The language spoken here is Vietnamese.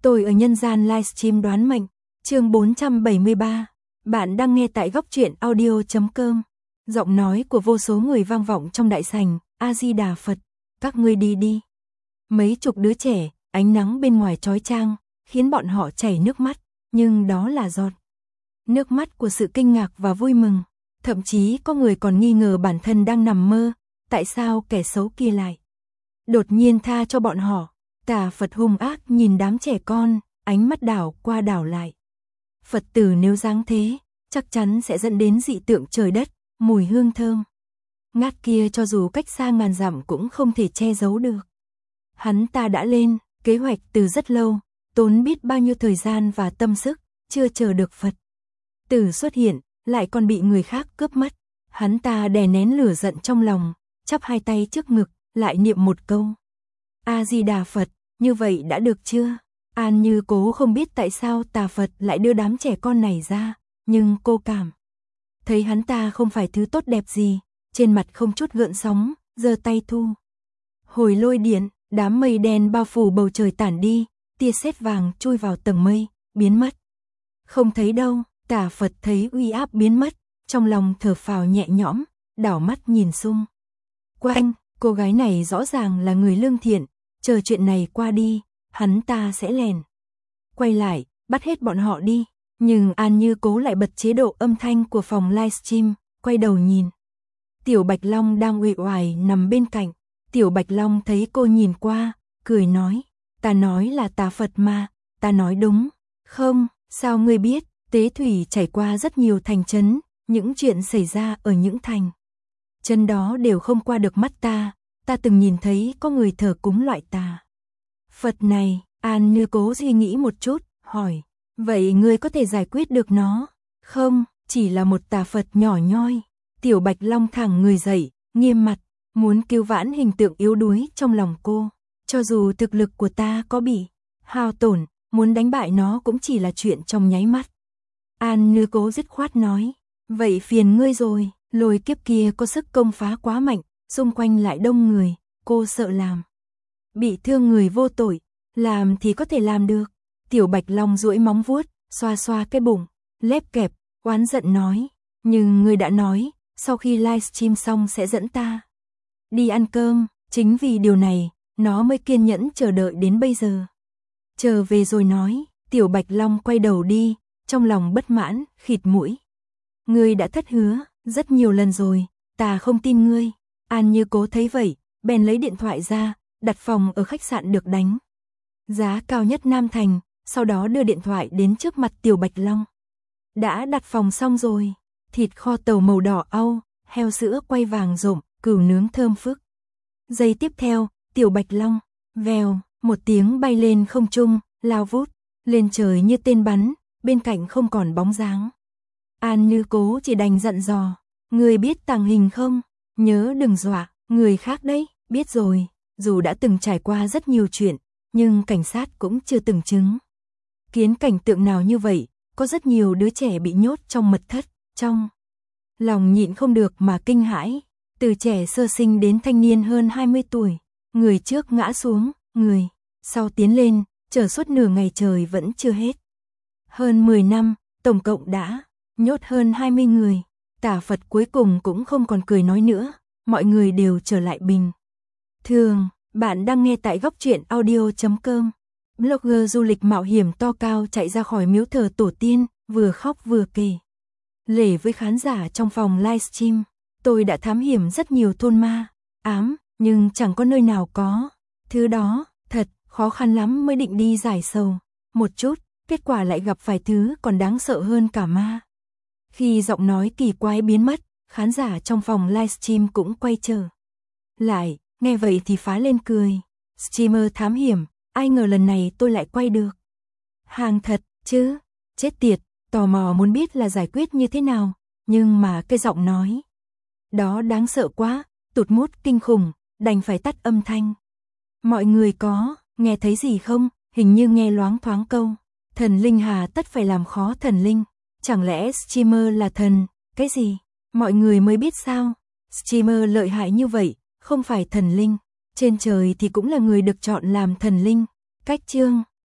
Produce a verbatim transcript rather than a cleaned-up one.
Tôi ở nhân gian livestream đoán mệnh, chương bốn trăm bảy mươi ba. Bạn đang nghe tại góc truyện audio chấm com. Giọng nói của vô số người vang vọng trong đại sảnh, A Di Đà Phật, các ngươi đi đi. Mấy chục đứa trẻ, ánh nắng bên ngoài chói chang, khiến bọn họ chảy nước mắt, nhưng đó là giọt nước mắt của sự kinh ngạc và vui mừng. Thậm chí có người còn nghi ngờ bản thân đang nằm mơ, tại sao kẻ xấu kia lại đột nhiên tha cho bọn họ. Tà Phật hung ác nhìn đám trẻ con, ánh mắt đảo qua đảo lại. Phật tử nếu dáng thế, chắc chắn sẽ dẫn đến dị tượng trời đất, mùi hương thơm ngát kia cho dù cách xa ngàn dặm cũng không thể che giấu được. Hắn ta đã lên kế hoạch từ rất lâu, tốn biết bao nhiêu thời gian và tâm sức, chưa chờ được Phật tử xuất hiện, lại còn bị người khác cướp mất. Hắn ta đè nén lửa giận trong lòng, chắp hai tay trước ngực, lại niệm một câu: A Di Đà Phật, như vậy đã được chưa? An Như Cố không biết tại sao Tà Phật lại đưa đám trẻ con này ra, nhưng cô cảm thấy hắn ta không phải thứ tốt đẹp gì, trên mặt không chút gợn sóng, giơ tay thu hồi lôi điện, đám mây đen bao phủ bầu trời tản đi, tia sét vàng chui vào tầng mây, biến mất. Không thấy đâu. Tà Phật thấy uy áp biến mất, trong lòng thở phào nhẹ nhõm, đảo mắt nhìn xung quanh, cô gái này rõ ràng là người lương thiện, chờ chuyện này qua đi, hắn ta sẽ lèn quay lại, bắt hết bọn họ đi. Nhưng An Như Cố lại bật chế độ âm thanh của phòng livestream, quay đầu nhìn Tiểu Bạch Long đang uể oải nằm bên cạnh. Tiểu Bạch Long thấy cô nhìn qua, cười nói: Ta nói là Tà Phật mà, ta nói đúng không? Sao ngươi biết? Tế thủy trải qua rất nhiều thành trấn, những chuyện xảy ra ở những thành trấn đó đều không qua được mắt ta, ta từng nhìn thấy có người thờ cúng loại tà Phật này. An Như Cố suy nghĩ một chút, hỏi: Vậy ngươi có thể giải quyết được nó không? Chỉ là một tà Phật nhỏ nhoi. Tiểu Bạch Long thẳng người dậy, nghiêm mặt, muốn cứu vãn hình tượng yếu đuối trong lòng cô. Cho dù thực lực của ta có bị hao tổn, muốn đánh bại nó cũng chỉ là chuyện trong nháy mắt. An Như Cố dứt khoát nói: Vậy phiền ngươi rồi, lôi kiếp kia có sức công phá quá mạnh, xung quanh lại đông người, cô sợ làm bị thương người vô tội, làm thì có thể làm được. Tiểu Bạch Long duỗi móng vuốt, xoa xoa cái bụng, lép kẹp, oán giận nói: Nhưng ngươi đã nói, sau khi livestream xong sẽ dẫn ta đi ăn cơm, chính vì điều này, nó mới kiên nhẫn chờ đợi đến bây giờ. Chờ về rồi nói. Tiểu Bạch Long quay đầu đi, trong lòng bất mãn, khịt mũi. Ngươi đã thất hứa, rất nhiều lần rồi, ta không tin ngươi. An Như Cố thấy vậy, bèn lấy điện thoại ra, đặt phòng ở khách sạn được đánh giá cao nhất Nam Thành, sau đó đưa điện thoại đến trước mặt Tiểu Bạch Long. Đã đặt phòng xong rồi, thịt kho tàu màu đỏ au, heo sữa quay vàng rộm, cừu nướng thơm phức. Giây tiếp theo, Tiểu Bạch Long, vèo, một tiếng bay lên không trung, lao vút lên trời như tên bắn, bên cạnh không còn bóng dáng. An Như Cố chỉ đành dặn dò: Người biết tàng hình không? Nhớ đừng dọa người khác đấy. Biết rồi. Dù đã từng trải qua rất nhiều chuyện, nhưng cảnh sát cũng chưa từng chứng kiến cảnh tượng nào như vậy. Có rất nhiều đứa trẻ bị nhốt trong mật thất, trong lòng nhịn không được mà kinh hãi. Từ trẻ sơ sinh đến thanh niên hơn hai mươi tuổi, người trước ngã xuống, người sau tiến lên, chờ suốt nửa ngày trời vẫn chưa hết. Hơn mười năm, tổng cộng đã nhốt hơn hai mươi người. Tà Phật cuối cùng cũng không còn cười nói nữa, mọi người đều trở lại bình thường. Bạn đang nghe tại góc truyện audio chấm com. Blogger du lịch mạo hiểm to cao chạy ra khỏi miếu thờ tổ tiên, vừa khóc vừa kể lể với khán giả trong phòng livestream: Tôi đã thám hiểm rất nhiều thôn ma ám, nhưng chẳng có nơi nào có thứ đó, thật khó khăn lắm mới định đi giải sầu một chút, kết quả lại gặp phải thứ còn đáng sợ hơn cả ma. Khi giọng nói kỳ quái biến mất, khán giả trong phòng livestream cũng quay trở lại, nghe vậy thì phá lên cười. Streamer thám hiểm, ai ngờ lần này tôi lại quay được hàng thật chứ, chết tiệt, tò mò muốn biết là giải quyết như thế nào, nhưng mà cái giọng nói đó đáng sợ quá, tụt mút kinh khủng, đành phải tắt âm thanh. Mọi người có nghe thấy gì không? Hình như nghe loáng thoáng câu thần linh hà tất phải làm khó thần linh. Chẳng lẽ streamer là thần? Cái gì? Mọi người mới biết sao? Streamer lợi hại như vậy, không phải thần linh, trên trời thì cũng là người được chọn làm thần linh. Cách chương